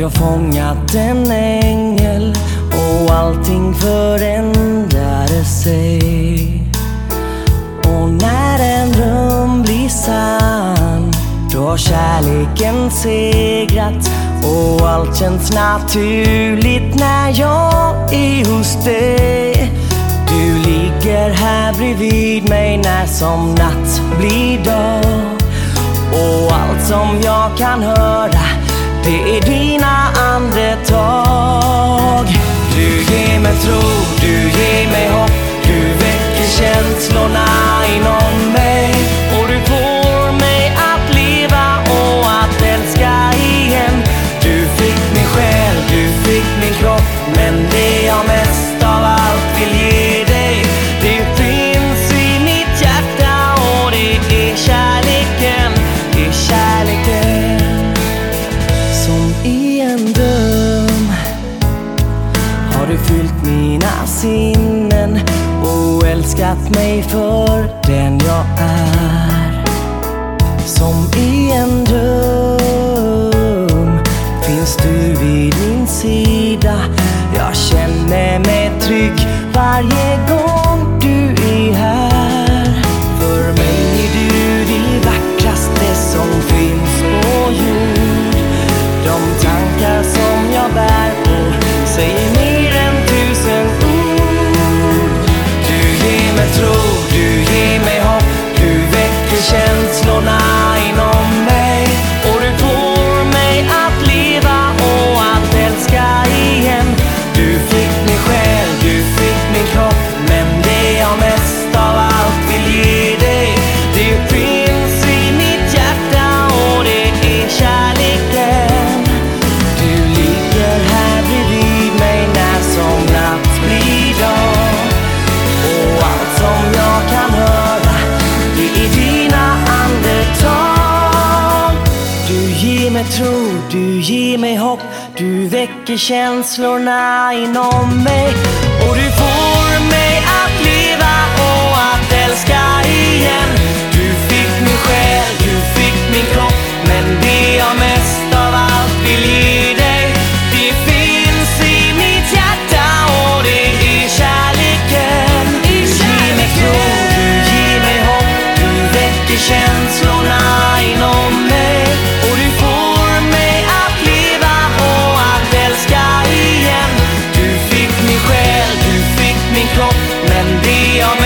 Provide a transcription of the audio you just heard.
jag fångat en ängel och allting förändrade sig. Och när en dröm blir sann, då har kärleken segrat och allt känns naturligt när jag är hos dig. Du ligger här bredvid mig när som natt blir dag, och allt som jag kan höra, det är dina andetag. Du ger mig tro, du ger mig hopp, du väcker känslorna inom mig, och du får mig att leva och att älska igen. Du fick min själ, du fick min kropp, men det jag mest av allt vill ge dig, det finns i mitt hjärta, och det är kärleken, det är kärleken. Som i en dröm har du fyllt mina sinnen och älskat mig för den jag är. Som i en dröm finns du vid min sida. Jag känner mig trygg varje gång du är här. För mig är du det vackraste som finns på jord. De tankar som jag bär på säger mer än 1000 ord. Du ger mig tro, du ger mig hopp, du väcker känslorna inom mig, och du får mig att leva och att älska igen. Du fick min själ, du fick min kropp, men det jag mest av allt vill ge dig, det finns i mitt hjärta, och det är kärleken. Du ligger här bredvid mig när som natt blir dag, och allt som jag kan höra, det är dina andetag. Du ger mig tro, du ger mig hopp, du väcker känslorna inom mig, och du får mig att leva och att älska igen. Du fick min själ, du fick min kropp, men det jag mest av allt vill ge dig, det finns i mitt hjärta, och det är kärleken. Du ger mig tro, du ger mig hopp, du väcker känslorna inom mig, och du får mig att leva och att älska igen. Du fick min själ, du fick min kropp, men det jag